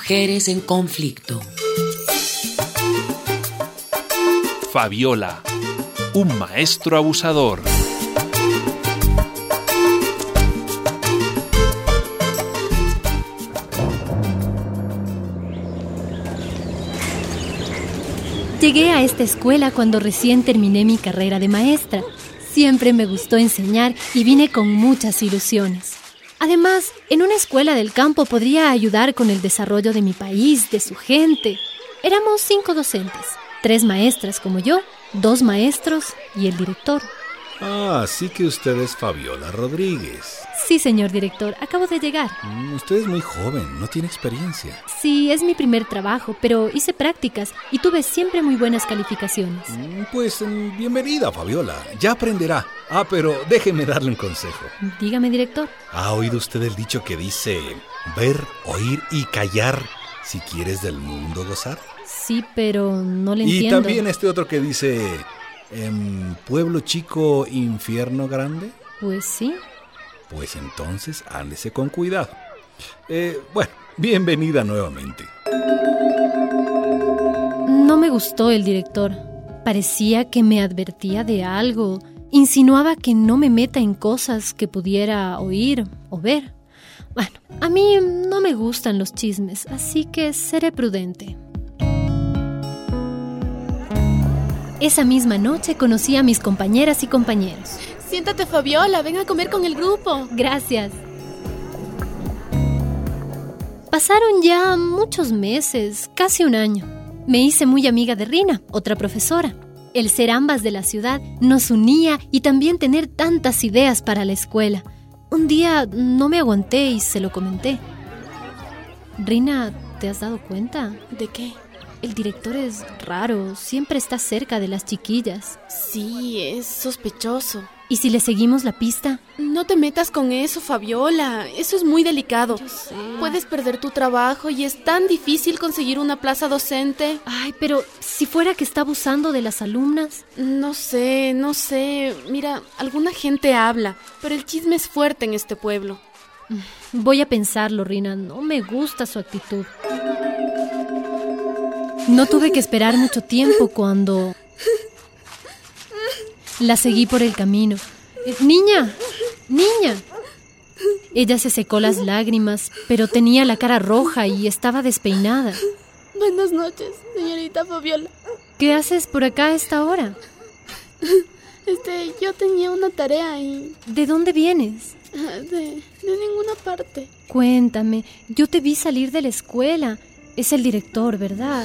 Mujeres en conflicto. Fabiola, un maestro abusador. Llegué a esta escuela cuando recién terminé mi carrera de maestra. Siempre me gustó enseñar y vine con muchas ilusiones. Además, en una escuela del campo podría ayudar con el desarrollo de mi país, de su gente. Éramos 5 docentes, 3 maestras como yo, 2 maestros y el director. Ah, sí que usted es Fabiola Rodríguez. Sí, señor director, acabo de llegar. Usted es muy joven, no tiene experiencia. Sí, es mi primer trabajo, pero hice prácticas y tuve siempre muy buenas calificaciones. Pues bienvenida, Fabiola. Ya aprenderá. Pero déjeme darle un consejo. Dígame, director. ¿Ha oído usted el dicho que dice ver, oír y callar si quieres del mundo gozar? Sí, pero no le entiendo. Y también este otro que dice pueblo chico, infierno grande. Pues sí. Pues entonces ándese con cuidado. Bueno, bienvenida nuevamente. No me gustó el director. Parecía que me advertía de algo. Insinuaba que no me meta en cosas que pudiera oír o ver. Bueno, a mí no me gustan los chismes, así que seré prudente. Esa misma noche conocí a mis compañeras y compañeros. Siéntate, Fabiola, ven a comer con el grupo. Gracias. Pasaron ya muchos meses, casi un año. Me hice muy amiga de Rina, otra profesora. El ser ambas de la ciudad nos unía y también tener tantas ideas para la escuela. Un día no me aguanté y se lo comenté. Rina, ¿te has dado cuenta? ¿De qué? El director es raro, siempre está cerca de las chiquillas. Sí, es sospechoso. ¿Y si le seguimos la pista? No te metas con eso, Fabiola. Eso es muy delicado. Yo sé. Puedes perder tu trabajo y es tan difícil conseguir una plaza docente. Ay, pero si fuera que está abusando de las alumnas. No sé. Mira, alguna gente habla, pero el chisme es fuerte en este pueblo. Voy a pensarlo, Rina. No me gusta su actitud. No tuve que esperar mucho tiempo cuando la seguí por el camino. ¡Niña! Ella se secó las lágrimas, pero tenía la cara roja y estaba despeinada. Buenas noches, señorita Fabiola. ¿Qué haces por acá a esta hora? Yo tenía una tarea y... ¿De dónde vienes? De ninguna parte. Cuéntame, yo te vi salir de la escuela. Es el director, ¿verdad?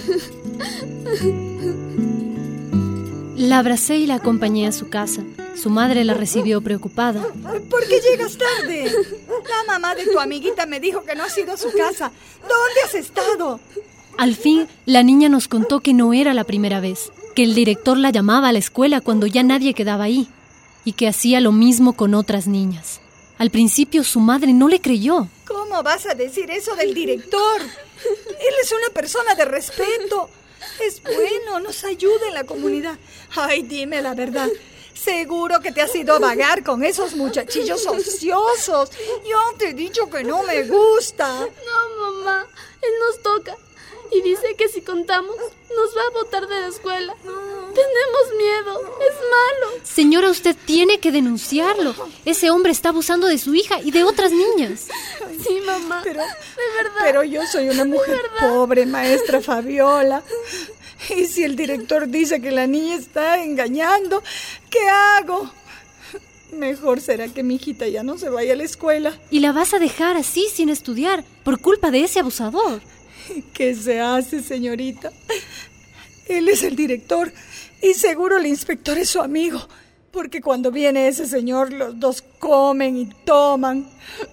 La abracé y la acompañé a su casa. Su madre la recibió preocupada. ¿Por qué llegas tarde? La mamá de tu amiguita me dijo que no has ido a su casa. ¿Dónde has estado? Al fin, la niña nos contó que no era la primera vez, que el director la llamaba a la escuela cuando ya nadie quedaba ahí, y que hacía lo mismo con otras niñas. Al principio su madre no le creyó. ¿Cómo vas a decir eso del director? Él es una persona de respeto. Es bueno, nos ayuda en la comunidad. Ay, dime la verdad. Seguro que te has ido a vagar con esos muchachillos ociosos. Yo te he dicho que no me gusta. No, mamá, él nos toca y dice que si contamos nos va a botar de la escuela. Tenemos miedo, es malo. Señora, usted tiene que denunciarlo. Ese hombre está abusando de su hija y de otras niñas. Sí, mamá, pero, de verdad. Pero yo soy una mujer pobre, maestra Fabiola. Y si el director dice que la niña está engañando, ¿qué hago? Mejor será que mi hijita ya no se vaya a la escuela. ¿Y la vas a dejar así sin estudiar por culpa de ese abusador? ¿Qué se hace, señorita? Él es el director y seguro el inspector es su amigo, porque cuando viene ese señor los dos comen y toman.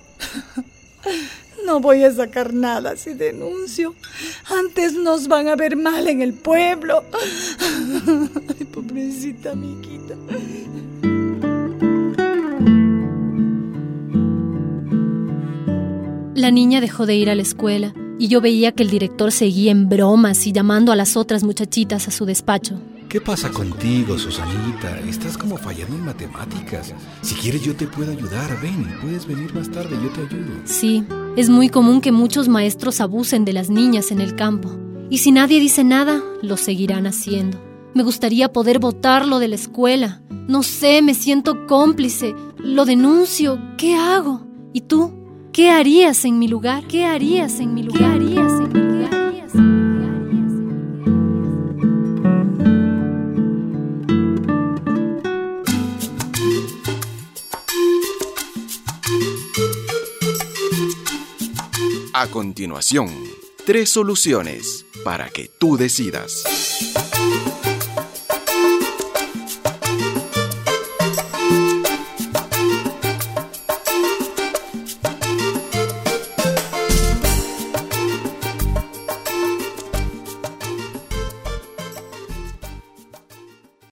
No voy a sacar nada si denuncio. Antes nos van a ver mal en el pueblo. Ay, pobrecita mi hijita. La niña dejó de ir a la escuela y yo veía que el director seguía en bromas y llamando a las otras muchachitas a su despacho. ¿Qué pasa contigo, Susanita? Estás como fallando en matemáticas. Si quieres yo te puedo ayudar. Ven, puedes venir más tarde, yo te ayudo. Sí, es muy común que muchos maestros abusen de las niñas en el campo. Y si nadie dice nada, lo seguirán haciendo. Me gustaría poder botarlo de la escuela. No sé, me siento cómplice. Lo denuncio. ¿Qué hago? ¿Y tú? ¿Qué harías en mi lugar? ¿Qué harías en mi lugar? ¿Qué harías en mi lugar? A continuación, 3 soluciones para que tú decidas.